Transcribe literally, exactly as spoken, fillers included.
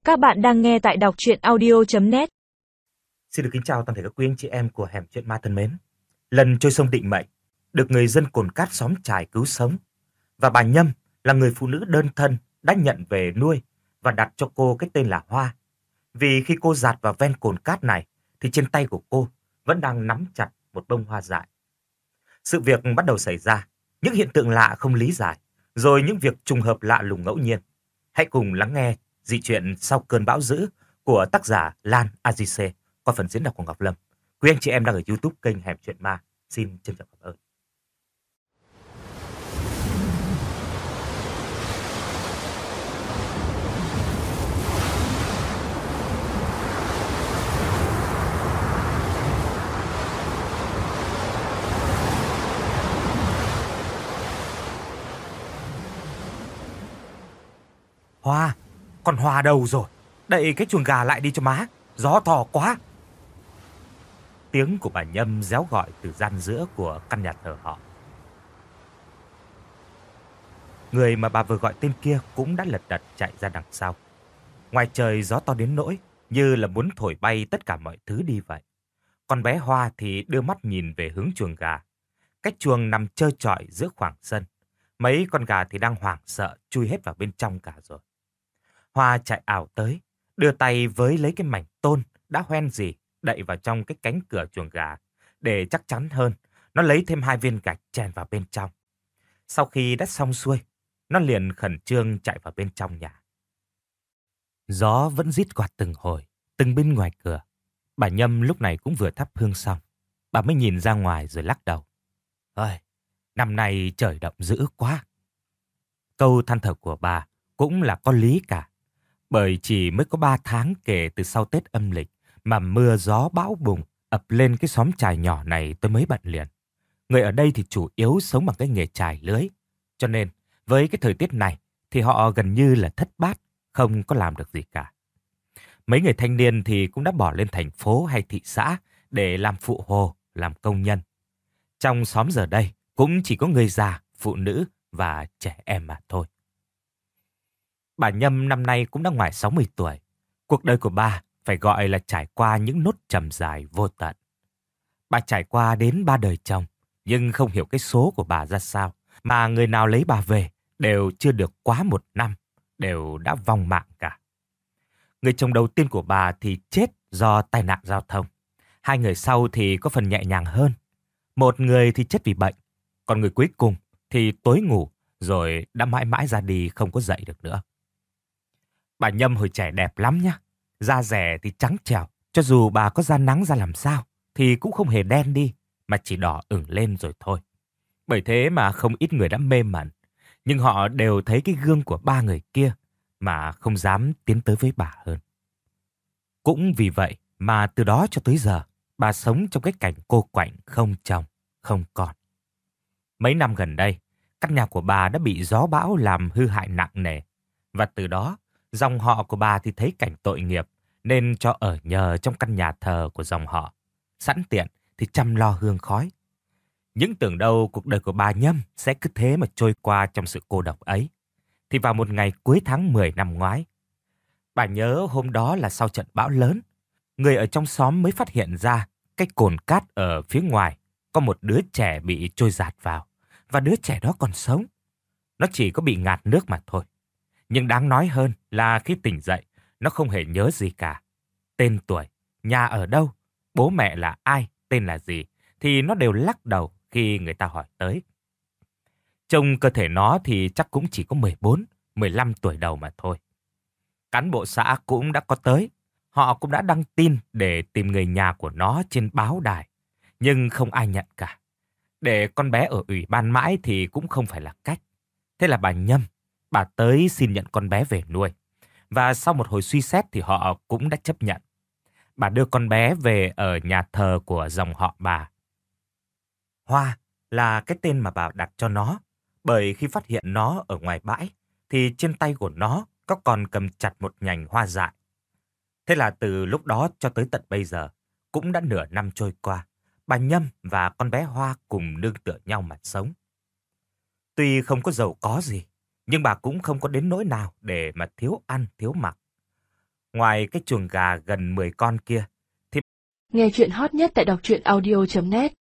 Các bạn đang nghe tại đọc truyện audio chấm net. Xin được kính chào toàn thể các quý anh chị em của Hẻm Chuyện Ma thân mến. Lần trôi sông Định Mệnh được người dân Cồn Cát xóm Chài cứu sống, và bà Nhâm là người phụ nữ đơn thân đã nhận về nuôi và đặt cho cô cái tên là Hoa. Vì khi cô dạt vào ven Cồn Cát này thì trên tay của cô vẫn đang nắm chặt một bông hoa dại. Sự việc bắt đầu xảy ra, những hiện tượng lạ không lý giải, rồi những việc trùng hợp lạ lùng ngẫu nhiên. Hãy cùng lắng nghe dị chuyện Sau Cơn Bão Dữ của tác giả Lan a gi xê qua phần diễn đọc của Ngọc Lâm. Quý anh chị em đang ở YouTube kênh Hẻm Chuyện Ma, xin trân trọng cảm ơn. Hoa, con Hoa đâu rồi? Đậy cái chuồng gà lại đi cho má, gió to quá. Tiếng của bà Nhâm réo gọi từ gian giữa của căn nhà thờ họ. Người mà bà vừa gọi tên kia cũng đã lật đật chạy ra đằng sau. Ngoài trời gió to đến nỗi như là muốn thổi bay tất cả mọi thứ đi vậy. Con bé Hoa thì đưa mắt nhìn về hướng chuồng gà. Cách chuồng nằm trơ trọi giữa khoảng sân. Mấy con gà thì đang hoảng sợ chui hết vào bên trong cả rồi. Hoa chạy ảo tới, đưa tay với lấy cái mảnh tôn đã hoen rỉ đậy vào trong cái cánh cửa chuồng gà. Để chắc chắn hơn, nó lấy thêm hai viên gạch chèn vào bên trong. Sau khi đã xong xuôi, nó liền khẩn trương chạy vào bên trong nhà. Gió vẫn rít quạt từng hồi, từng bên ngoài cửa. Bà Nhâm lúc này cũng vừa thắp hương xong. Bà mới nhìn ra ngoài rồi lắc đầu. Ơi, năm nay trời động dữ quá. Câu than thở của bà cũng là có lý cả. Bởi chỉ mới có ba tháng kể từ sau Tết âm lịch mà mưa gió bão bùng ập lên cái xóm chài nhỏ này tôi mới bận liền. Người ở đây thì chủ yếu sống bằng cái nghề chài lưới. Cho nên với cái thời tiết này thì họ gần như là thất bát, không có làm được gì cả. Mấy người thanh niên thì cũng đã bỏ lên thành phố hay thị xã để làm phụ hồ, làm công nhân. Trong xóm giờ đây cũng chỉ có người già, phụ nữ và trẻ em mà thôi. Bà Nhâm năm nay cũng đã ngoài sáu mươi tuổi. Cuộc đời của bà phải gọi là trải qua những nốt trầm dài vô tận. Bà trải qua đến ba đời chồng, nhưng không hiểu cái số của bà ra sao, mà người nào lấy bà về đều chưa được quá một năm, đều đã vong mạng cả. Người chồng đầu tiên của bà thì chết do tai nạn giao thông. Hai người sau thì có phần nhẹ nhàng hơn. Một người thì chết vì bệnh, còn người cuối cùng thì tối ngủ rồi đã mãi mãi ra đi không có dậy được nữa. Bà Nhâm hồi trẻ đẹp lắm nhá. Da rẻ thì trắng trẻo, cho dù bà có ra nắng ra làm sao thì cũng không hề đen đi, mà chỉ đỏ ửng lên rồi thôi. Bởi thế mà không ít người đã mê mẩn, nhưng họ đều thấy cái gương của ba người kia mà không dám tiến tới với bà hơn. Cũng vì vậy mà từ đó cho tới giờ, bà sống trong cái cảnh cô quạnh không chồng, không con. Mấy năm gần đây, căn nhà của bà đã bị gió bão làm hư hại nặng nề, và từ đó dòng họ của bà thì thấy cảnh tội nghiệp nên cho ở nhờ trong căn nhà thờ của dòng họ. Sẵn tiện thì chăm lo hương khói. Những tưởng đâu cuộc đời của bà Nhâm sẽ cứ thế mà trôi qua trong sự cô độc ấy. Thì vào một ngày cuối tháng mười năm ngoái, bà nhớ hôm đó là sau trận bão lớn, người ở trong xóm mới phát hiện ra cái cồn cát ở phía ngoài có một đứa trẻ bị trôi dạt vào, và đứa trẻ đó còn sống. Nó chỉ có bị ngạt nước mà thôi. Nhưng đáng nói hơn là khi tỉnh dậy, nó không hề nhớ gì cả. Tên tuổi, nhà ở đâu, bố mẹ là ai, tên là gì, thì nó đều lắc đầu khi người ta hỏi tới. Trông cơ thể nó thì chắc cũng chỉ có mười bốn, mười lăm tuổi đầu mà thôi. Cán bộ xã cũng đã có tới. Họ cũng đã đăng tin để tìm người nhà của nó trên báo đài. Nhưng không ai nhận cả. Để con bé ở ủy ban mãi thì cũng không phải là cách. Thế là bà Nhâm, bà tới xin nhận con bé về nuôi. Và sau một hồi suy xét thì họ cũng đã chấp nhận. Bà đưa con bé về ở nhà thờ của dòng họ bà. Hoa là cái tên mà bà đặt cho nó. Bởi khi phát hiện nó ở ngoài bãi thì trên tay của nó có còn cầm chặt một nhành hoa dại. Thế là từ lúc đó cho tới tận bây giờ, cũng đã nửa năm trôi qua, bà Nhâm và con bé Hoa cùng nương tựa nhau mà sống. Tuy không có giàu có gì, nhưng bà cũng không có đến nỗi nào để mà thiếu ăn, thiếu mặc. Ngoài cái chuồng gà gần mười con kia, thì Nghe chuyện hot nhất tại đọc truyện audio chấm net